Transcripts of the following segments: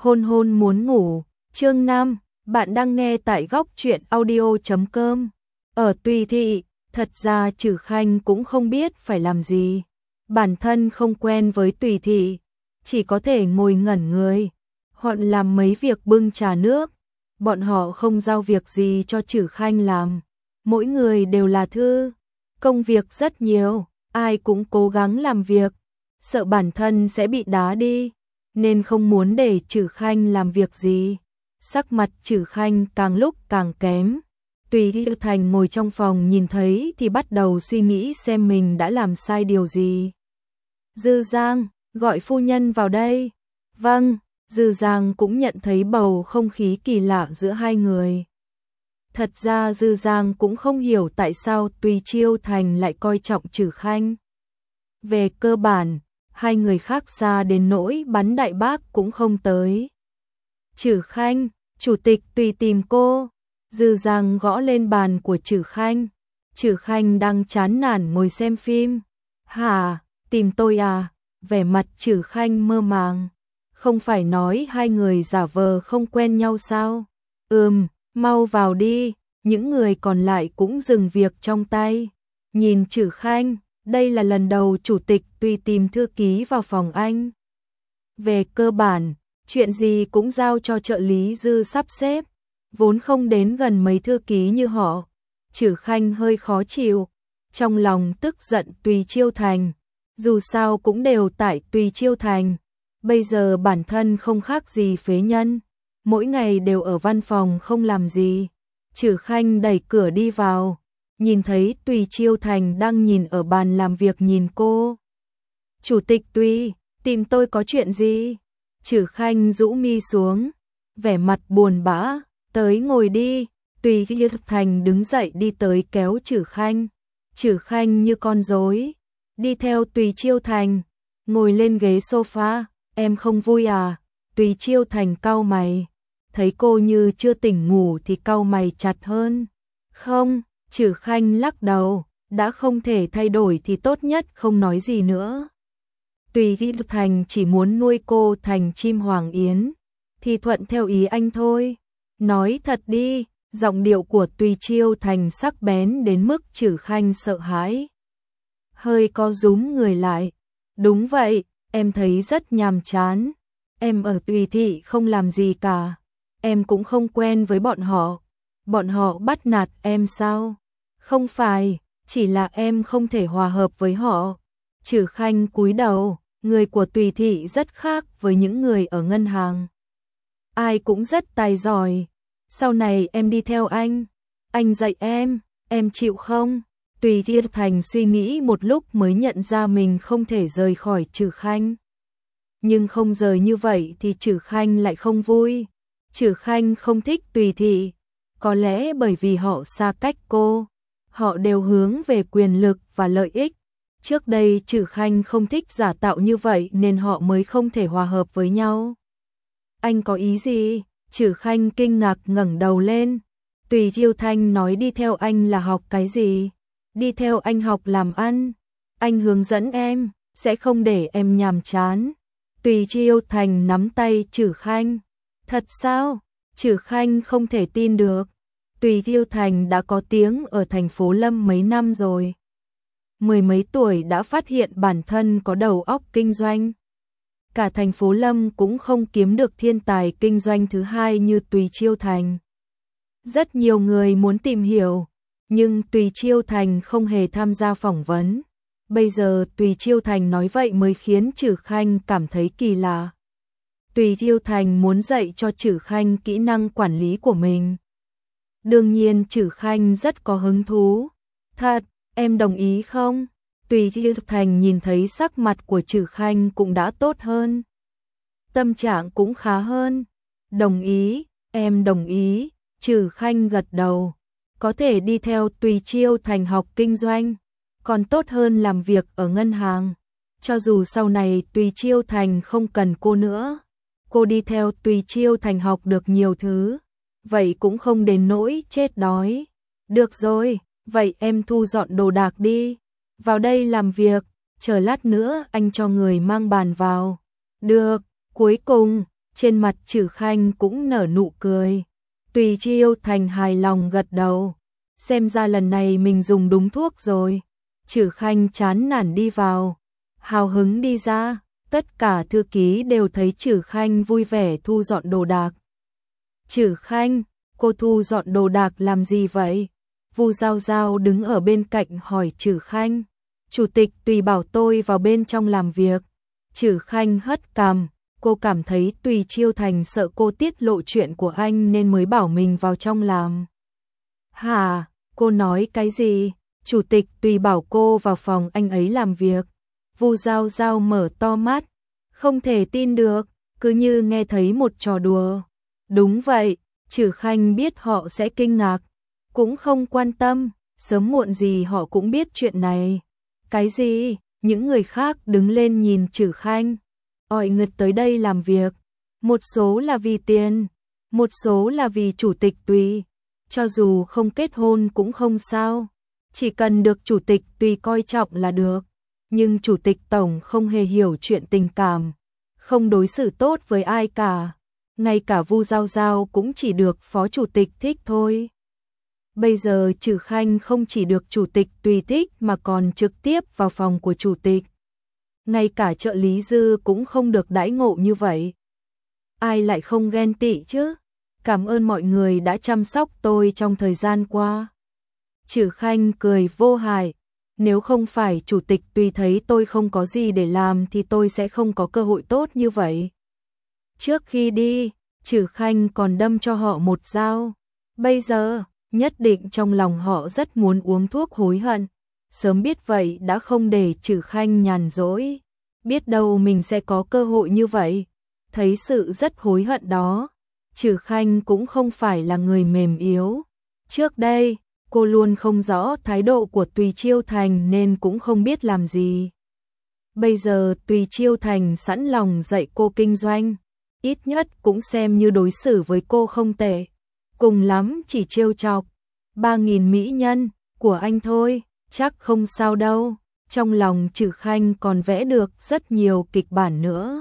Hôn hôn muốn ngủ, chương 5, bạn đang nghe tại góc truyện audio.com. Ở Tùy Thị, thật ra Trử Khanh cũng không biết phải làm gì. Bản thân không quen với Tùy Thị, chỉ có thể ngồi ngẩn người, hoặc làm mấy việc bưng trà nước. Bọn họ không giao việc gì cho Trử Khanh làm. Mỗi người đều là thư, công việc rất nhiều, ai cũng cố gắng làm việc, sợ bản thân sẽ bị đá đi, nên không muốn để Trử Khanh làm việc gì. Sắc mặt Trử Khanh càng lúc càng kém. Tùy Thị Thành ngồi trong phòng nhìn thấy thì bắt đầu suy nghĩ xem mình đã làm sai điều gì. Dư Giang, gọi phu nhân vào đây. Vâng, Dư Giang cũng nhận thấy bầu không khí kỳ lạ giữa hai người. Thật ra Dư Giang cũng không hiểu tại sao Tùy Chiêu Thành lại coi trọng Trử Khanh. Về cơ bản, hai người khác xa đến nỗi bắn đại bác cũng không tới. Trử Khanh, chủ tịch Tùy tìm cô. Dư Giang gõ lên bàn của Trử Khanh. Trử Khanh đang chán nản ngồi xem phim. Hả, tìm tôi à? Vẻ mặt Trử Khanh mơ màng. Không phải nói hai người giả vờ không quen nhau sao? Mau vào đi. Những người còn lại cũng dừng việc trong tay. Nhìn Trử Khanh, đây là lần đầu chủ tịch Tùy tìm thư ký vào phòng anh. Về cơ bản, chuyện gì cũng giao cho trợ lý Dư sắp xếp, vốn không đến gần mấy thư ký như họ. Trử Khanh hơi khó chịu, trong lòng tức giận Tùy Chiêu Thành, dù sao cũng đều tại Tùy Chiêu Thành, bây giờ bản thân không khác gì phế nhân, mỗi ngày đều ở văn phòng không làm gì. Trử Khanh đẩy cửa đi vào, nhìn thấy Tùy Chiêu Thành đang nhìn ở bàn làm việc nhìn cô. Chủ tịch Tùy, tìm tôi có chuyện gì? Trử Khanh rũ mi xuống, vẻ mặt buồn bã, tới ngồi đi. Tùy Chiêu Thành đứng dậy đi tới kéo Trử Khanh. Trử Khanh như con rối, đi theo Tùy Chiêu Thành, ngồi lên ghế sofa. Em không vui à? Tùy Chiêu Thành cau mày, thấy cô như chưa tỉnh ngủ thì cau mày chặt hơn. Không, Trử Khanh lắc đầu, đã không thể thay đổi thì tốt nhất không nói gì nữa. Tùy Chiêu Thành chỉ muốn nuôi cô thành chim hoàng yến, thì thuận theo ý anh thôi. Nói thật đi. Giọng điệu của Tùy Chiêu Thành sắc bén đến mức Trử Khanh sợ hãi, hơi co rúm người lại. Đúng vậy, em thấy rất nhàm chán. Em ở Tùy Thị không làm gì cả, em cũng không quen với bọn họ. Bọn họ bắt nạt em sao? Không phải, chỉ là em không thể hòa hợp với họ. Trử Khanh cúi đầu, người của Tùy Thị rất khác với những người ở ngân hàng. Ai cũng rất tài giỏi. Sau này em đi theo anh dạy em chịu không? Tùy Chiêu Thành suy nghĩ một lúc mới nhận ra mình không thể rời khỏi Trử Khanh. Nhưng không rời như vậy thì Trử Khanh lại không vui. Trử Khanh không thích Tùy Thị, có lẽ bởi vì họ xa cách cô. Họ đều hướng về quyền lực và lợi ích. Trước đây Trử Khanh không thích giả tạo như vậy nên họ mới không thể hòa hợp với nhau. Anh có ý gì? Trử Khanh kinh ngạc ngẩng đầu lên. Tùy Chiêu Thành nói đi theo anh là học cái gì? Đi theo anh học làm ăn. Anh hướng dẫn em, sẽ không để em nhàm chán. Tùy Chiêu Thành nắm tay Trử Khanh. Thật sao? Trử Khanh không thể tin được. Tùy Chiêu Thành đã có tiếng ở thành phố Lâm mấy năm rồi. Mười mấy tuổi đã phát hiện bản thân có đầu óc kinh doanh. Cả thành phố Lâm cũng không kiếm được thiên tài kinh doanh thứ hai như Tùy Chiêu Thành. Rất nhiều người muốn tìm hiểu, nhưng Tùy Chiêu Thành không hề tham gia phỏng vấn. Bây giờ Tùy Chiêu Thành nói vậy mới khiến Trử Khanh cảm thấy kỳ lạ. Tùy Chiêu Thành muốn dạy cho Trử Khanh kỹ năng quản lý của mình. Đương nhiên Trử Khanh rất có hứng thú. Thật, em đồng ý không? Tùy Chiêu Thành nhìn thấy sắc mặt của Trử Khanh cũng đã tốt hơn. Tâm trạng cũng khá hơn. Đồng ý, em đồng ý. Trử Khanh gật đầu. Có thể đi theo Tùy Chiêu Thành học kinh doanh, còn tốt hơn làm việc ở ngân hàng. Cho dù sau này Tùy Chiêu Thành không cần cô nữa, cô đi theo Tùy Chiêu Thành học được nhiều thứ, vậy cũng không đến nỗi chết đói. Được rồi, vậy em thu dọn đồ đạc đi. Vào đây làm việc, chờ lát nữa anh cho người mang bàn vào. Được, cuối cùng, Trên mặt Trử Khanh cũng nở nụ cười. Tùy Chiêu Thành hài lòng gật đầu. Xem ra lần này mình dùng đúng thuốc rồi. Trử Khanh chán nản đi vào. Hào hứng đi ra. Tất cả thư ký đều thấy Trử Khanh vui vẻ thu dọn đồ đạc. Trử Khanh, cô thu dọn đồ đạc làm gì vậy? Vu Giao Giao đứng ở bên cạnh hỏi Trử Khanh. Chủ tịch Tùy bảo tôi vào bên trong làm việc. Trử Khanh hất cằm, cô cảm thấy Tùy Chiêu Thành sợ cô tiết lộ chuyện của anh nên mới bảo mình vào trong làm. Hả, cô nói cái gì? Chủ tịch Tùy bảo cô vào phòng anh ấy làm việc. Vu Giao Giao mở to mắt, không thể tin được, cứ như nghe thấy một trò đùa. Đúng vậy, Trử Khanh biết họ sẽ kinh ngạc, cũng không quan tâm, sớm muộn gì họ cũng biết chuyện này. Cái gì? Những người khác đứng lên nhìn Trử Khanh. Ỏi ngực tới đây làm việc, một số là vì tiền, một số là vì chủ tịch Tùy. Cho dù không kết hôn cũng không sao, chỉ cần được chủ tịch Tùy coi trọng là được. Nhưng chủ tịch tổng không hề hiểu chuyện tình cảm, không đối xử tốt với ai cả. Ngay cả Vu Giao Giao cũng chỉ được phó chủ tịch thích thôi. Bây giờ Trử Khanh không chỉ được chủ tịch Tùy thích mà còn trực tiếp vào phòng của chủ tịch. Ngay cả trợ lý Dư cũng không được đãi ngộ như vậy. Ai lại không ghen tị chứ? Cảm ơn mọi người đã chăm sóc tôi trong thời gian qua. Trử Khanh cười vô hại. Nếu không phải chủ tịch Tùy thấy tôi không có gì để làm thì tôi sẽ không có cơ hội tốt như vậy. Trước khi đi, Trử Khanh còn đâm cho họ một dao. Bây giờ, nhất định trong lòng họ rất muốn uống thuốc hối hận. Sớm biết vậy đã không để Trử Khanh nhàn rỗi. Biết đâu mình sẽ có cơ hội như vậy. Thấy sự rất hối hận đó, Trử Khanh cũng không phải là người mềm yếu. Trước đây, cô luôn không rõ thái độ của Tùy Chiêu Thành nên cũng không biết làm gì. Bây giờ Tùy Chiêu Thành sẵn lòng dạy cô kinh doanh, ít nhất cũng xem như đối xử với cô không tệ. Cùng lắm chỉ trêu chọc. 3.000 mỹ nhân của anh thôi, chắc không sao đâu. Trong lòng Trử Khanh còn vẽ được rất nhiều kịch bản nữa.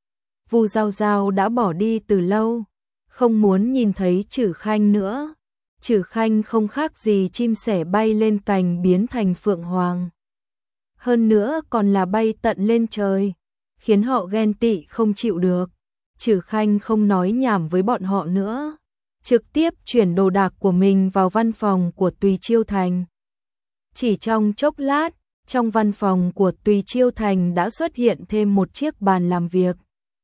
Vu Giao Giao đã bỏ đi từ lâu, không muốn nhìn thấy Trử Khanh nữa. Trử Khanh không khác gì chim sẻ bay lên cành biến thành phượng hoàng. Hơn nữa còn là bay tận lên trời, khiến họ ghen tị không chịu được. Trử Khanh không nói nhảm với bọn họ nữa, trực tiếp chuyển đồ đạc của mình vào văn phòng của Tùy Chiêu Thành. Chỉ trong chốc lát, trong văn phòng của Tùy Chiêu Thành đã xuất hiện thêm một chiếc bàn làm việc.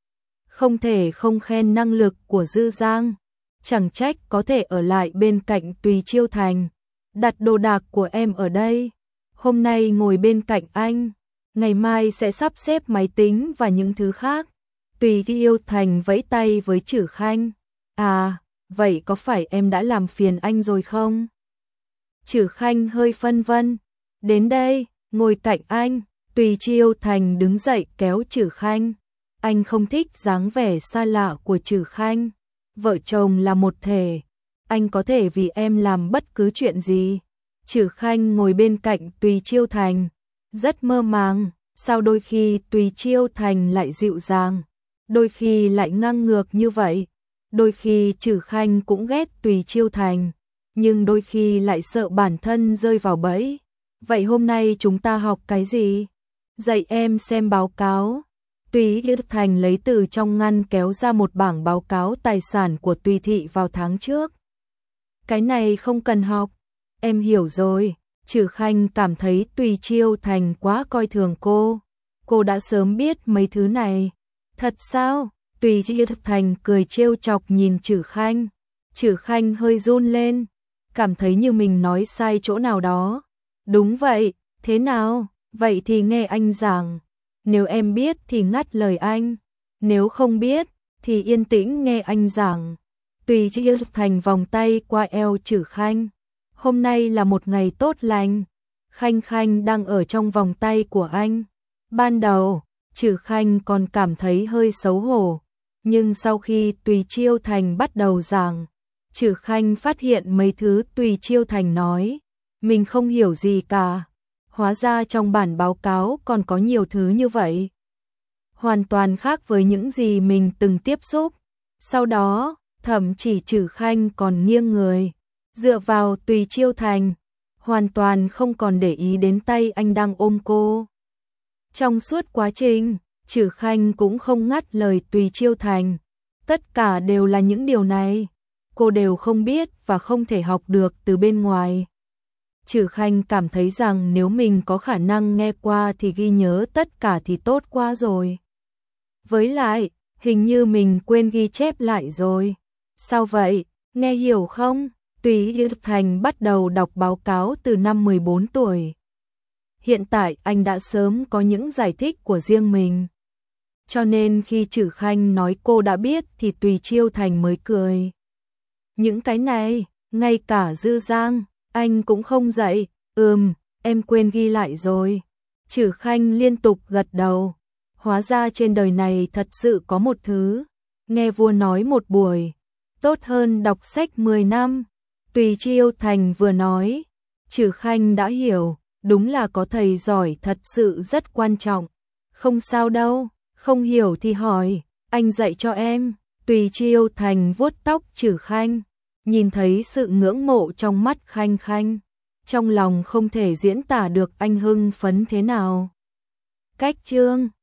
Không thể không khen năng lực của Dư Giang, chẳng trách có thể ở lại bên cạnh Tùy Chiêu Thành. Đặt đồ đạc của em ở đây, hôm nay ngồi bên cạnh anh, ngày mai sẽ sắp xếp máy tính và những thứ khác. Tùy Chiêu Thành vẫy tay với Trử Khanh. À, vậy có phải em đã làm phiền anh rồi không? Trử Khanh hơi phân vân. Đến đây, ngồi cạnh anh. Tùy Chiêu Thành đứng dậy kéo Trử Khanh. Anh không thích dáng vẻ xa lạ của Trử Khanh. Vợ chồng là một thể, anh có thể vì em làm bất cứ chuyện gì. Trử Khanh ngồi bên cạnh Tùy Chiêu Thành, rất mơ màng. Sao đôi khi Tùy Chiêu Thành lại dịu dàng, đôi khi lại ngang ngược như vậy. Đôi khi Trử Khanh cũng ghét Tùy Chiêu Thành, nhưng đôi khi lại sợ bản thân rơi vào bẫy. Vậy hôm nay chúng ta học cái gì? Dạy em xem báo cáo. Tùy Chiêu Thành lấy từ trong ngăn kéo ra một bảng báo cáo tài sản của Tùy thị vào tháng trước. Cái này không cần học, em hiểu rồi. Trử Khanh cảm thấy Tùy Chiêu Thành quá coi thường cô. Cô đã sớm biết mấy thứ này. Thật sao? Tùy Chiêu Thành cười trêu chọc nhìn Trử Khanh. Trử Khanh hơi run lên, cảm thấy như mình nói sai chỗ nào đó. Đúng vậy, thế nào? Vậy thì nghe anh giảng. Nếu em biết thì ngắt lời anh, nếu không biết thì yên tĩnh nghe anh giảng. Tùy Chiêu Thành vòng tay qua eo Trử Khanh. Hôm nay là một ngày tốt lành. Khanh Khanh đang ở trong vòng tay của anh. Ban đầu, Trử Khanh còn cảm thấy hơi xấu hổ, nhưng sau khi Tùy Chiêu Thành bắt đầu giảng, Trử Khanh phát hiện mấy thứ Tùy Chiêu Thành nói, mình không hiểu gì cả. Hóa ra trong bản báo cáo còn có nhiều thứ như vậy. hoàn toàn khác với những gì mình từng tiếp xúc. Sau đó, thậm chí Trử Khanh còn nghiêng người, dựa vào Tùy Chiêu Thành, hoàn toàn không còn để ý đến tay anh đang ôm cô. Trong suốt quá trình, Trử Khanh cũng không ngắt lời Tùy Chiêu Thành. Tất cả đều là những điều này, cô đều không biết và không thể học được từ bên ngoài. Trử Khanh cảm thấy rằng nếu mình có khả năng nghe qua thì ghi nhớ tất cả thì tốt quá rồi. Với lại, hình như mình quên ghi chép lại rồi. Sao vậy, nghe hiểu không? Tùy Chiêu Thành bắt đầu đọc báo cáo từ năm 14 tuổi. Hiện tại anh đã sớm có những giải thích của riêng mình. Cho nên khi Trử Khanh nói cô đã biết thì Tùy Chiêu Thành mới cười. Những cái này, ngay cả Dư Giang, anh cũng không dạy. Em quên ghi lại rồi. Trử Khanh liên tục gật đầu. Hóa ra trên đời này thật sự có một thứ, nghe vua nói một buổi, tốt hơn đọc sách 10 năm. Tùy Chiêu Thành vừa nói, Trử Khanh đã hiểu, đúng là có thầy giỏi thật sự rất quan trọng. Không sao đâu, không hiểu thì hỏi, anh dạy cho em. Tùy Chiêu Thành vuốt tóc Trử Khanh, nhìn thấy sự ngưỡng mộ trong mắt Khanh Khanh, trong lòng không thể diễn tả được anh hưng phấn thế nào. Cách chương